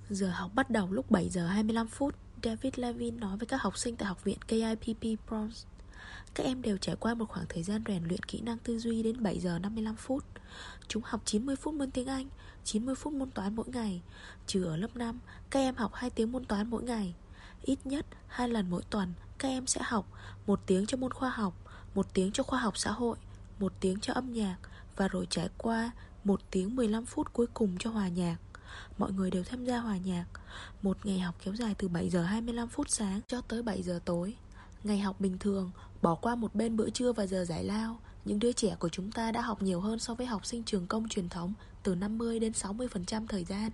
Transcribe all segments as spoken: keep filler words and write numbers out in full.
Giờ học bắt đầu lúc bảy giờ hai mươi lăm phút. David Levine nói với các học sinh tại học viện ca i pê pê Bronx. Các em đều trải qua một khoảng thời gian rèn luyện kỹ năng tư duy đến bảy giờ năm mươi lăm phút. Chúng học chín mươi phút môn tiếng Anh, chín mươi phút môn toán mỗi ngày. Trừ ở lớp năm, các em học hai tiếng môn toán mỗi ngày. Ít nhất hai lần mỗi tuần, các em sẽ học một tiếng cho môn khoa học, một tiếng cho khoa học xã hội, một tiếng cho âm nhạc, và rồi trải qua một tiếng mười lăm phút cuối cùng cho hòa nhạc. Mọi người đều tham gia hòa nhạc. Một ngày học kéo dài từ bảy giờ hai mươi lăm phút sáng cho tới bảy giờ tối. Ngày học bình thường, bỏ qua một bên bữa trưa và giờ giải lao, những đứa trẻ của chúng ta đã học nhiều hơn so với học sinh trường công truyền thống, từ năm mươi đến sáu mươi phần trăm thời gian.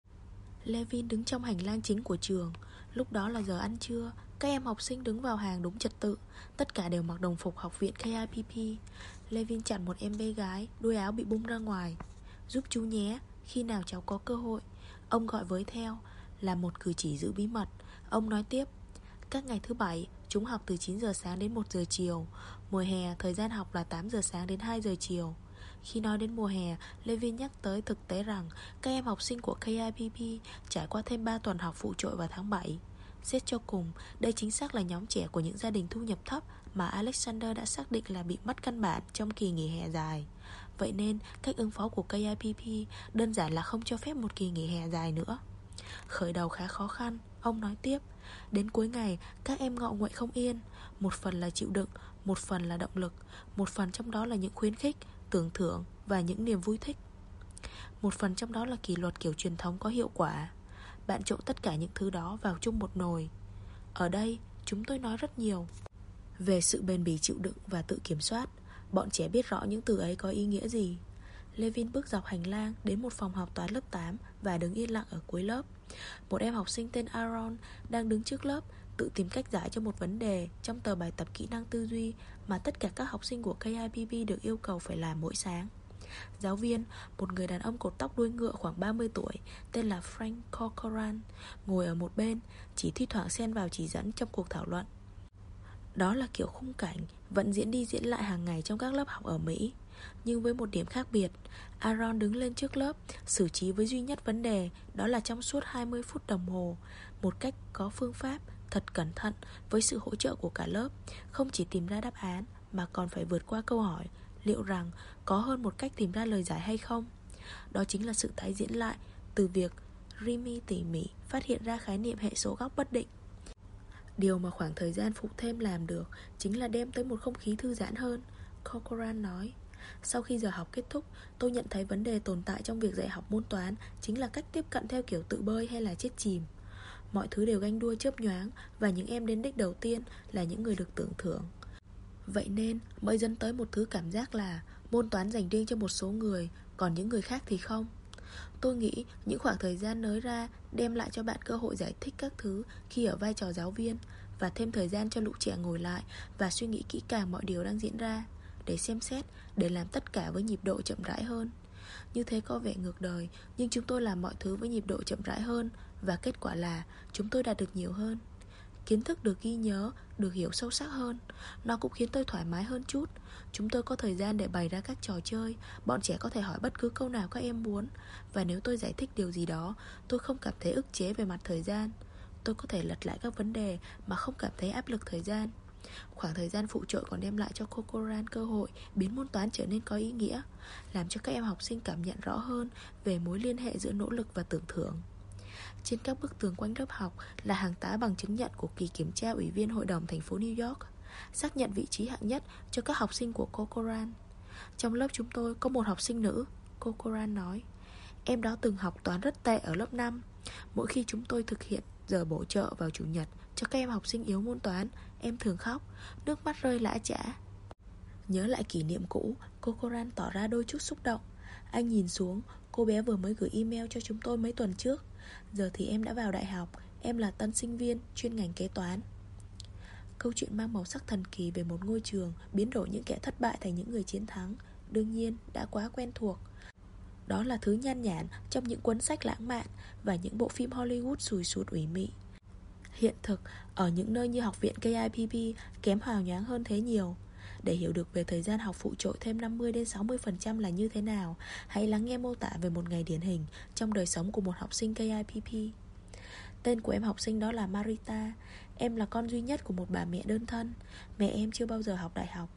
Levin đứng trong hành lang chính của trường. Lúc đó là giờ ăn trưa. Các em học sinh đứng vào hàng đúng trật tự. Tất cả đều mặc đồng phục học viện ca i pê pê. Levin chặn một em bé gái, đuôi áo bị bung ra ngoài. Giúp chú nhé, khi nào cháu có cơ hội. Ông gọi với theo, là một cử chỉ giữ bí mật. Ông nói tiếp, các ngày thứ bảy, chúng học từ chín giờ sáng đến một giờ chiều. Mùa hè, thời gian học là tám giờ sáng đến hai giờ chiều. Khi nói đến mùa hè, Levin nhắc tới thực tế rằng các em học sinh của ca i pê pê trải qua thêm ba tuần học phụ trội vào tháng bảy. Xét cho cùng, đây chính xác là nhóm trẻ của những gia đình thu nhập thấp mà Alexander đã xác định là bị mất căn bản trong kỳ nghỉ hè dài. Vậy nên, cách ứng phó của ca i pê pê đơn giản là không cho phép một kỳ nghỉ hè dài nữa. Khởi đầu khá khó khăn, ông nói tiếp. Đến cuối ngày, các em ngọ nguậy không yên. Một phần là chịu đựng, một phần là động lực. Một phần trong đó là những khuyến khích, tưởng thưởng và những niềm vui thích. Một phần trong đó là kỷ luật kiểu truyền thống có hiệu quả. Bạn trộn tất cả những thứ đó vào chung một nồi. Ở đây, chúng tôi nói rất nhiều về sự bền bỉ chịu đựng và tự kiểm soát. Bọn trẻ biết rõ những từ ấy có ý nghĩa gì. Levin bước dọc hành lang đến một phòng học toán lớp tám và đứng yên lặng ở cuối lớp. Một em học sinh tên Aaron đang đứng trước lớp, tự tìm cách giải cho một vấn đề trong tờ bài tập kỹ năng tư duy mà tất cả các học sinh của ca i pê pê được yêu cầu phải làm mỗi sáng. Giáo viên, một người đàn ông cột tóc đuôi ngựa khoảng ba mươi tuổi, tên là Frank Corcoran, ngồi ở một bên, chỉ thi thoảng xen vào chỉ dẫn trong cuộc thảo luận. Đó là kiểu khung cảnh vẫn diễn đi diễn lại hàng ngày trong các lớp học ở Mỹ. Nhưng với một điểm khác biệt, Aaron đứng lên trước lớp, xử trí với duy nhất vấn đề, đó là trong suốt hai mươi phút đồng hồ, một cách có phương pháp, thật cẩn thận, với sự hỗ trợ của cả lớp. Không chỉ tìm ra đáp án, mà còn phải vượt qua câu hỏi liệu rằng có hơn một cách tìm ra lời giải hay không. Đó chính là sự tái diễn lại từ việc Remy tỉ mỉ phát hiện ra khái niệm hệ số góc bất định. Điều mà khoảng thời gian phụ thêm làm được chính là đem tới một không khí thư giãn hơn, Corcoran nói. Sau khi giờ học kết thúc, tôi nhận thấy vấn đề tồn tại trong việc dạy học môn toán chính là cách tiếp cận theo kiểu tự bơi hay là chết chìm. Mọi thứ đều ganh đua chớp nhoáng, và những em đến đích đầu tiên là những người được tưởng thưởng. Vậy nên mới dẫn tới một thứ cảm giác là môn toán dành riêng cho một số người, còn những người khác thì không. Tôi nghĩ những khoảng thời gian nới ra đem lại cho bạn cơ hội giải thích các thứ khi ở vai trò giáo viên, và thêm thời gian cho lũ trẻ ngồi lại và suy nghĩ kỹ càng mọi điều đang diễn ra, để xem xét, để làm tất cả với nhịp độ chậm rãi hơn. Như thế có vẻ ngược đời, nhưng chúng tôi làm mọi thứ với nhịp độ chậm rãi hơn, và kết quả là chúng tôi đạt được nhiều hơn. Kiến thức được ghi nhớ, được hiểu sâu sắc hơn. Nó cũng khiến tôi thoải mái hơn chút. Chúng tôi có thời gian để bày ra các trò chơi. Bọn trẻ có thể hỏi bất cứ câu nào các em muốn. Và nếu tôi giải thích điều gì đó, tôi không cảm thấy ức chế về mặt thời gian. Tôi có thể lật lại các vấn đề mà không cảm thấy áp lực thời gian. Khoảng thời gian phụ trội còn đem lại cho Corcoran cơ hội biến môn toán trở nên có ý nghĩa, làm cho các em học sinh cảm nhận rõ hơn về mối liên hệ giữa nỗ lực và tưởng thưởng. Trên các bức tường quanh lớp học là hàng tá bằng chứng nhận của kỳ kiểm tra Ủy viên Hội đồng thành phố New York, xác nhận vị trí hạng nhất cho các học sinh của Corcoran. Trong lớp chúng tôi có một học sinh nữ, Corcoran nói. Em đó từng học toán rất tệ ở lớp năm. Mỗi khi chúng tôi thực hiện giờ bổ trợ vào chủ nhật cho các em học sinh yếu môn toán, em thường khóc, nước mắt rơi lã chã. Nhớ lại kỷ niệm cũ, Corcoran tỏ ra đôi chút xúc động. Anh nhìn xuống, cô bé vừa mới gửi email cho chúng tôi mấy tuần trước. Giờ thì em đã vào đại học, em là tân sinh viên chuyên ngành kế toán. Câu chuyện mang màu sắc thần kỳ về một ngôi trường biến đổi những kẻ thất bại thành những người chiến thắng, đương nhiên đã quá quen thuộc. Đó là thứ nhan nhản trong những cuốn sách lãng mạn và những bộ phim Hollywood sùi sụt ủy mị. Hiện thực ở những nơi như học viện ca i pê pê kém hào nhoáng hơn thế nhiều. Để hiểu được về thời gian học phụ trội thêm năm mươi đến sáu mươi phần trăm là như thế nào, hãy lắng nghe mô tả về một ngày điển hình trong đời sống của một học sinh ca i pê pê. Tên của em học sinh đó là Marita. Em là con duy nhất của một bà mẹ đơn thân. Mẹ em chưa bao giờ học đại học.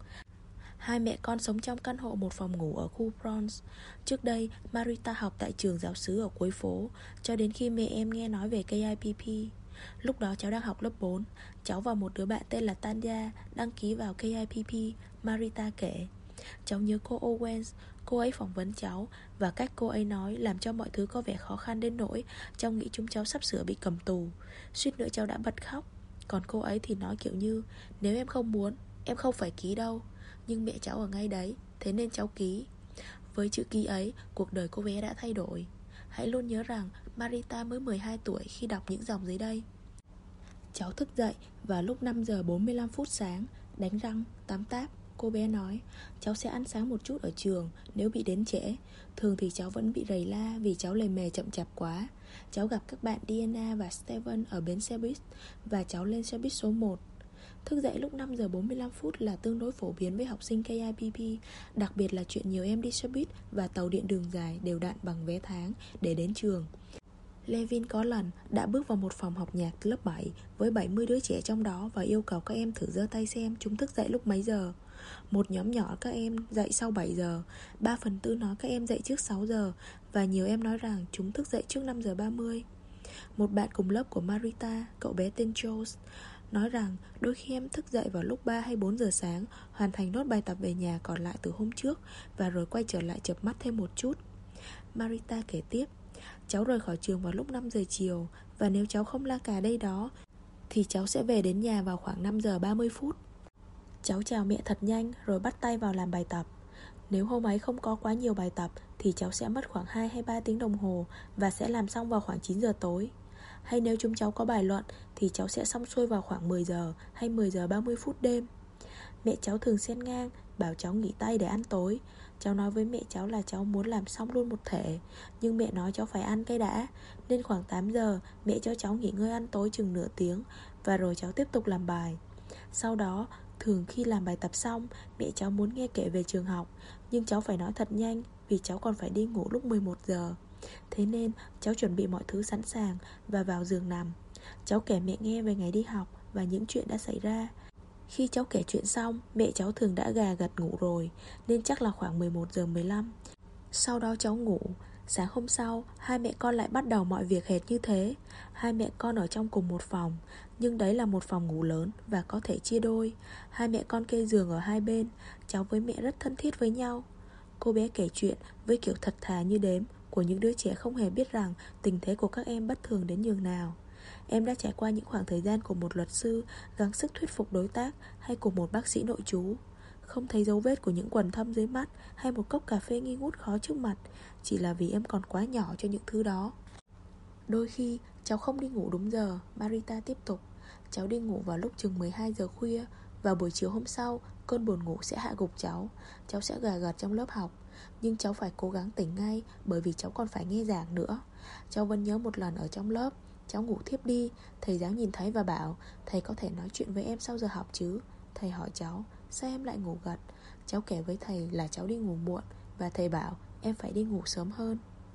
Hai mẹ con sống trong căn hộ một phòng ngủ ở khu Bronx. Trước đây, Marita học tại trường giáo xứ ở cuối phố, cho đến khi mẹ em nghe nói về ca i pê pê. Lúc đó cháu đang học lớp bốn. Cháu và một đứa bạn tên là Tanya đăng ký vào ca i pê pê, Marita kể. Cháu nhớ cô Owens. Cô ấy phỏng vấn cháu, và cách cô ấy nói làm cho mọi thứ có vẻ khó khăn đến nỗi cháu nghĩ chúng cháu sắp sửa bị cầm tù. Suýt nữa cháu đã bật khóc. Còn cô ấy thì nói kiểu như, nếu em không muốn, em không phải ký đâu. Nhưng mẹ cháu ở ngay đấy, thế nên cháu ký. Với chữ ký ấy, cuộc đời cô bé đã thay đổi. Hãy luôn nhớ rằng Marita mới mười hai tuổi khi đọc những dòng dưới đây. Cháu thức dậy vào lúc năm giờ bốn mươi lăm phút sáng, đánh răng, tắm táp. Cô bé nói, cháu sẽ ăn sáng một chút ở trường nếu bị đến trễ. Thường thì cháu vẫn bị rầy la vì cháu lề mề chậm chạp quá. Cháu gặp các bạn Diana và Steven ở bến xe buýt, và cháu lên xe buýt số một. Thức dậy lúc năm giờ bốn mươi lăm phút là tương đối phổ biến với học sinh ca i pê pê. Đặc biệt là chuyện nhiều em đi xe buýt và tàu điện đường dài đều đặn bằng vé tháng để đến trường. Levin có lần đã bước vào một phòng học nhạc lớp bảy với bảy mươi đứa trẻ trong đó và yêu cầu các em thử giơ tay xem chúng thức dậy lúc mấy giờ. Một nhóm nhỏ các em dậy sau bảy giờ, ba phần tư nói các em dậy trước sáu giờ, và nhiều em nói rằng chúng thức dậy trước năm giờ ba mươi. Một bạn cùng lớp của Marita, cậu bé tên Jones, nói rằng đôi khi em thức dậy vào lúc ba hay bốn giờ sáng, hoàn thành nốt bài tập về nhà còn lại từ hôm trước, và rồi quay trở lại chợp mắt thêm một chút. Marita kể tiếp, cháu rời khỏi trường vào lúc năm giờ chiều, và nếu cháu không la cà đây đó thì cháu sẽ về đến nhà vào khoảng năm giờ ba mươi phút. Cháu chào mẹ thật nhanh rồi bắt tay vào làm bài tập. Nếu hôm ấy không có quá nhiều bài tập thì cháu sẽ mất khoảng hai hay ba tiếng đồng hồ và sẽ làm xong vào khoảng chín giờ tối. Hay nếu chúng cháu có bài luận thì cháu sẽ xong xuôi vào khoảng mười giờ hay mười giờ ba mươi phút đêm. Mẹ cháu thường xen ngang bảo cháu nghỉ tay để ăn tối. Cháu nói với mẹ cháu là cháu muốn làm xong luôn một thể, nhưng mẹ nói cháu phải ăn cái đã, nên khoảng tám giờ mẹ cho cháu nghỉ ngơi ăn tối chừng nửa tiếng, và rồi cháu tiếp tục làm bài. Sau đó, thường khi làm bài tập xong, mẹ cháu muốn nghe kể về trường học, nhưng cháu phải nói thật nhanh vì cháu còn phải đi ngủ lúc mười một giờ. Thế nên cháu chuẩn bị mọi thứ sẵn sàng và vào giường nằm. Cháu kể mẹ nghe về ngày đi học và những chuyện đã xảy ra. Khi cháu kể chuyện xong, mẹ cháu thường đã gà gật ngủ rồi, nên chắc là khoảng mười một giờ mười lăm. Sau đó cháu ngủ. Sáng hôm sau, hai mẹ con lại bắt đầu mọi việc hệt như thế. Hai mẹ con ở trong cùng một phòng, nhưng đấy là một phòng ngủ lớn và có thể chia đôi. Hai mẹ con kê giường ở hai bên. Cháu với mẹ rất thân thiết với nhau. Cô bé kể chuyện với kiểu thật thà như đếm của những đứa trẻ không hề biết rằng tình thế của các em bất thường đến nhường nào. Em đã trải qua những khoảng thời gian của một luật sư gắng sức thuyết phục đối tác, hay của một bác sĩ nội trú. Không thấy dấu vết của những quầng thâm dưới mắt hay một cốc cà phê nghi ngút khó trước mặt, chỉ là vì em còn quá nhỏ cho những thứ đó. Đôi khi cháu không đi ngủ đúng giờ. Marita tiếp tục. Cháu đi ngủ vào lúc chừng mười hai giờ khuya. Vào buổi chiều hôm sau, cơn buồn ngủ sẽ hạ gục cháu. Cháu sẽ gà gật trong lớp học, nhưng cháu phải cố gắng tỉnh ngay, bởi vì cháu còn phải nghe giảng nữa. Cháu vẫn nhớ một lần ở trong lớp, cháu ngủ thiếp đi. Thầy giáo nhìn thấy và bảo, thầy có thể nói chuyện với em sau giờ học chứ. Thầy hỏi cháu, sao em lại ngủ gật? Cháu kể với thầy là cháu đi ngủ muộn, và thầy bảo em phải đi ngủ sớm hơn.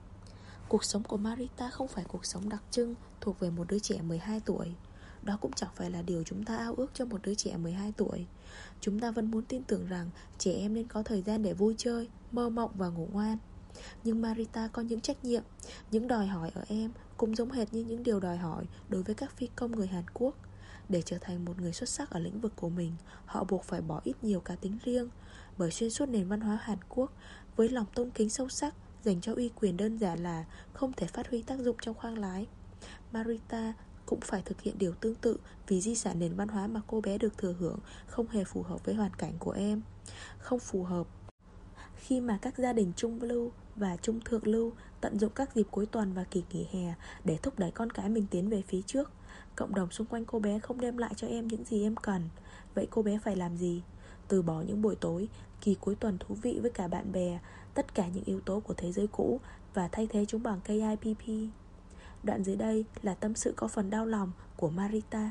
Cuộc sống của Marita không phải cuộc sống đặc trưng thuộc về một đứa trẻ mười hai tuổi. Đó cũng chẳng phải là điều chúng ta ao ước cho một đứa trẻ mười hai tuổi. Chúng ta vẫn muốn tin tưởng rằng trẻ em nên có thời gian để vui chơi, mơ mộng và ngủ ngoan. Nhưng Marita có những trách nhiệm, những đòi hỏi ở em cũng giống hệt như những điều đòi hỏi đối với các phi công người Hàn Quốc. Để trở thành một người xuất sắc ở lĩnh vực của mình, họ buộc phải bỏ ít nhiều cá tính riêng. Bởi xuyên suốt nền văn hóa Hàn Quốc, với lòng tôn kính sâu sắc dành cho uy quyền đơn giản là không thể phát huy tác dụng trong khoang lái, Marita cũng phải thực hiện điều tương tự, vì di sản nền văn hóa mà cô bé được thừa hưởng không hề phù hợp với hoàn cảnh của em. Không phù hợp khi mà các gia đình trung lưu và trung thượng lưu tận dụng các dịp cuối tuần và kỳ nghỉ hè để thúc đẩy con cái mình tiến về phía trước. Cộng đồng xung quanh cô bé không đem lại cho em những gì em cần. Vậy cô bé phải làm gì? Từ bỏ những buổi tối, kỳ cuối tuần thú vị với cả bạn bè, tất cả những yếu tố của thế giới cũ, và thay thế chúng bằng ca i pê pê. Đoạn dưới đây là tâm sự có phần đau lòng của Marita.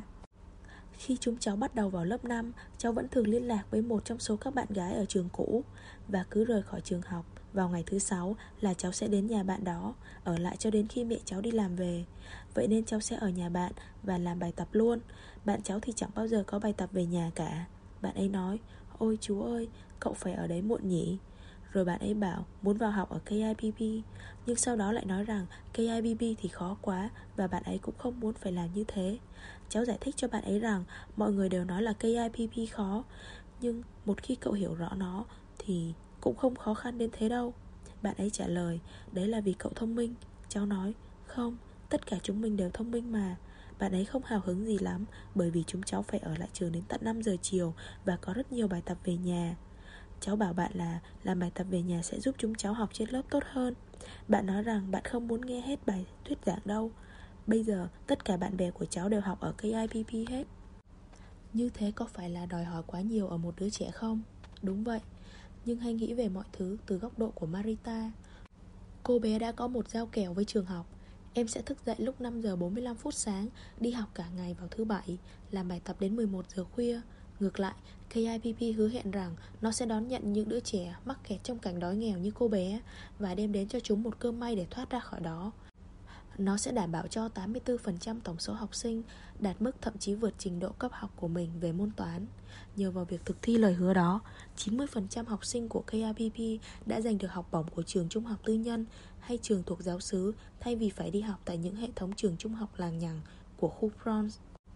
Khi chúng cháu bắt đầu vào lớp năm, cháu vẫn thường liên lạc với một trong số các bạn gái ở trường cũ, và cứ rời khỏi trường học Vào ngày thứ sáu là cháu sẽ đến nhà bạn đó, ở lại cho đến khi mẹ cháu đi làm về. Vậy nên cháu sẽ ở nhà bạn và làm bài tập luôn. Bạn cháu thì chẳng bao giờ có bài tập về nhà cả. Bạn ấy nói, ôi chú ơi, cậu phải ở đấy muộn nhỉ. Rồi bạn ấy bảo muốn vào học ở ca i pê pê. Nhưng sau đó lại nói rằng ca i pê pê thì khó quá, và bạn ấy cũng không muốn phải làm như thế. Cháu giải thích cho bạn ấy rằng mọi người đều nói là ca i pê pê khó, nhưng một khi cậu hiểu rõ nó thì cũng không khó khăn đến thế đâu. Bạn ấy trả lời, đấy là vì cậu thông minh. Cháu nói, không, tất cả chúng mình đều thông minh mà. Bạn ấy không hào hứng gì lắm, bởi vì chúng cháu phải ở lại trường đến tận năm giờ chiều và có rất nhiều bài tập về nhà. Cháu bảo bạn là làm bài tập về nhà sẽ giúp chúng cháu học trên lớp tốt hơn. Bạn nói rằng bạn không muốn nghe hết bài thuyết giảng đâu. Bây giờ tất cả bạn bè của cháu đều học ở ca i pê pê hết. Như thế có phải là đòi hỏi quá nhiều ở một đứa trẻ không? Đúng vậy. Nhưng hãy nghĩ về mọi thứ từ góc độ của Marita. Cô bé đã có một giao kèo với trường học. Em sẽ thức dậy lúc năm giờ bốn mươi lăm phút sáng, đi học cả ngày vào thứ bảy, làm bài tập đến mười một giờ khuya. Ngược lại, ca i pê pê hứa hẹn rằng nó sẽ đón nhận những đứa trẻ mắc kẹt trong cảnh đói nghèo như cô bé và đem đến cho chúng một cơ may để thoát ra khỏi đó. Nó sẽ đảm bảo cho tám mươi tư phần trăm tổng số học sinh đạt mức thậm chí vượt trình độ cấp học của mình về môn toán. Nhờ vào việc thực thi lời hứa đó, chín mươi phần trăm học sinh của ca i pê pê đã giành được học bổng của trường trung học tư nhân hay trường thuộc giáo xứ, thay vì phải đi học tại những hệ thống trường trung học làng nhằng của khu Bronx.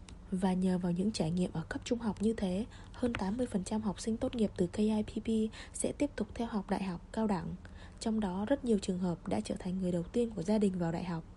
Và nhờ vào những trải nghiệm ở cấp trung học như thế, hơn tám mươi phần trăm học sinh tốt nghiệp từ ca i pê pê sẽ tiếp tục theo học đại học, cao đẳng. Trong đó rất nhiều trường hợp đã trở thành người đầu tiên của gia đình vào đại học.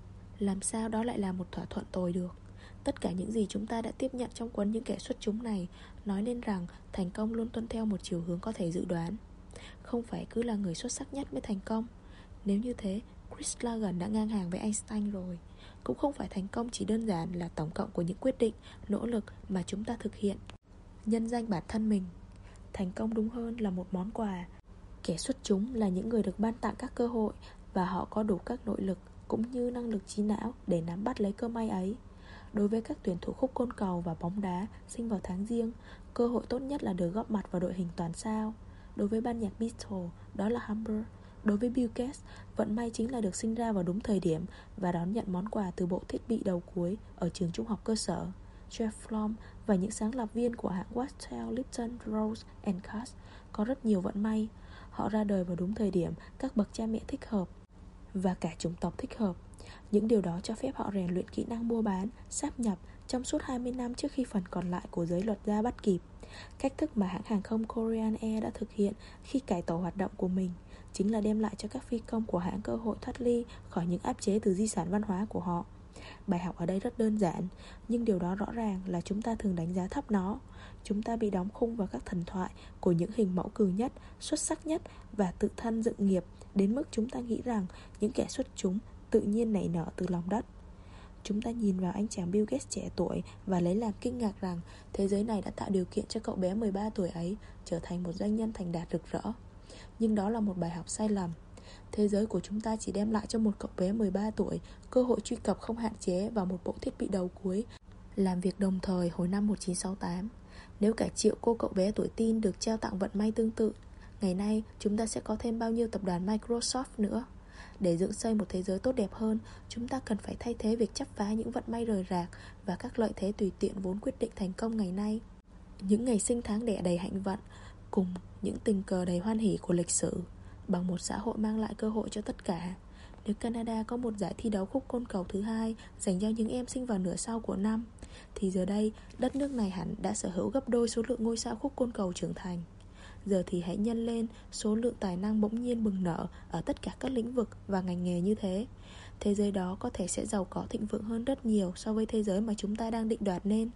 Làm sao đó lại là một thỏa thuận tồi được? Tất cả những gì chúng ta đã tiếp nhận trong cuốn Những Kẻ Xuất Chúng này nói lên rằng thành công luôn tuân theo một chiều hướng có thể dự đoán. Không phải cứ là người xuất sắc nhất mới thành công. Nếu như thế, Chris Lagan đã ngang hàng với Einstein rồi. Cũng không phải thành công chỉ đơn giản là tổng cộng của những quyết định, nỗ lực mà chúng ta thực hiện, nhân danh bản thân mình. Thành công đúng hơn là một món quà. Kẻ xuất chúng là những người được ban tặng các cơ hội, và họ có đủ các nội lực cũng như năng lực trí não để nắm bắt lấy cơ may ấy. Đối với các tuyển thủ khúc côn cầu và bóng đá sinh vào tháng Giêng, cơ hội tốt nhất là được góp mặt vào đội hình toàn sao. Đối với ban nhạc Beatles, đó là Humber. Đối với Bill Gates, vận may chính là được sinh ra vào đúng thời điểm và đón nhận món quà từ bộ thiết bị đầu cuối ở trường trung học cơ sở. Jeff Flom và những sáng lập viên của hãng Wattel, Lipton, Rose and Cass có rất nhiều vận may. Họ ra đời vào đúng thời điểm, các bậc cha mẹ thích hợp và cả chủng tộc thích hợp. Những điều đó cho phép họ rèn luyện kỹ năng mua bán, sáp nhập trong suốt hai mươi năm trước khi phần còn lại của giới luật gia bắt kịp. Cách thức mà hãng hàng không Korean Air đã thực hiện khi cải tổ hoạt động của mình chính là đem lại cho các phi công của hãng cơ hội thoát ly khỏi những áp chế từ di sản văn hóa của họ. Bài học ở đây rất đơn giản, nhưng điều đó rõ ràng là chúng ta thường đánh giá thấp nó. Chúng ta bị đóng khung vào các thần thoại của những hình mẫu cừ nhất, xuất sắc nhất và tự thân dựng nghiệp, đến mức chúng ta nghĩ rằng những kẻ xuất chúng tự nhiên nảy nở từ lòng đất. Chúng ta nhìn vào anh chàng Bill Gates trẻ tuổi và lấy làm kinh ngạc rằng thế giới này đã tạo điều kiện cho cậu bé mười ba tuổi ấy trở thành một doanh nhân thành đạt rực rỡ. Nhưng đó là một bài học sai lầm. Thế giới của chúng ta chỉ đem lại cho một cậu bé mười ba tuổi cơ hội truy cập không hạn chế vào một bộ thiết bị đầu cuối, làm việc đồng thời hồi năm một nghìn chín trăm sáu mươi tám. Nếu cả triệu cô cậu bé tuổi teen được trao tặng vận may tương tự, ngày nay chúng ta sẽ có thêm bao nhiêu tập đoàn Microsoft nữa. Để dựng xây một thế giới tốt đẹp hơn, chúng ta cần phải thay thế việc chắp vá những vận may rời rạc và các lợi thế tùy tiện vốn quyết định thành công ngày nay. Những ngày sinh tháng đẻ đầy hạnh vận cùng những tình cờ đầy hoan hỉ của lịch sử, bằng một xã hội mang lại cơ hội cho tất cả. Nếu Canada có một giải thi đấu khúc côn cầu thứ hai dành cho những em sinh vào nửa sau của năm, thì giờ đây đất nước này hẳn đã sở hữu gấp đôi số lượng ngôi sao khúc côn cầu trưởng thành. Giờ thì hãy nhân lên số lượng tài năng bỗng nhiên bừng nở ở tất cả các lĩnh vực và ngành nghề như thế. Thế giới đó có thể sẽ giàu có thịnh vượng hơn rất nhiều so với thế giới mà chúng ta đang định đoạt nên.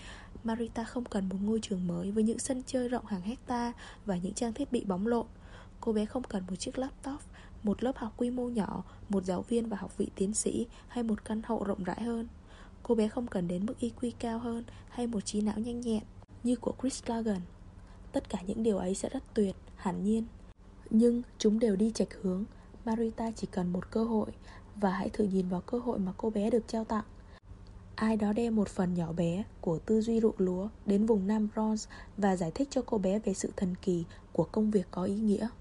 Marita không cần một ngôi trường mới với những sân chơi rộng hàng hecta và những trang thiết bị bóng lộn. Cô bé không cần một chiếc laptop, một lớp học quy mô nhỏ, một giáo viên và học vị tiến sĩ hay một căn hộ rộng rãi hơn. Cô bé không cần đến mức i kiu cao hơn hay một trí não nhanh nhẹn như của Chris Lagan. Tất cả những điều ấy sẽ rất tuyệt, hẳn nhiên, nhưng chúng đều đi chệch hướng. Marita chỉ cần một cơ hội, và hãy thử nhìn vào cơ hội mà cô bé được trao tặng. Ai đó đem một phần nhỏ bé của tư duy ruộng lúa đến vùng Nam Bronx và giải thích cho cô bé về sự thần kỳ của công việc có ý nghĩa.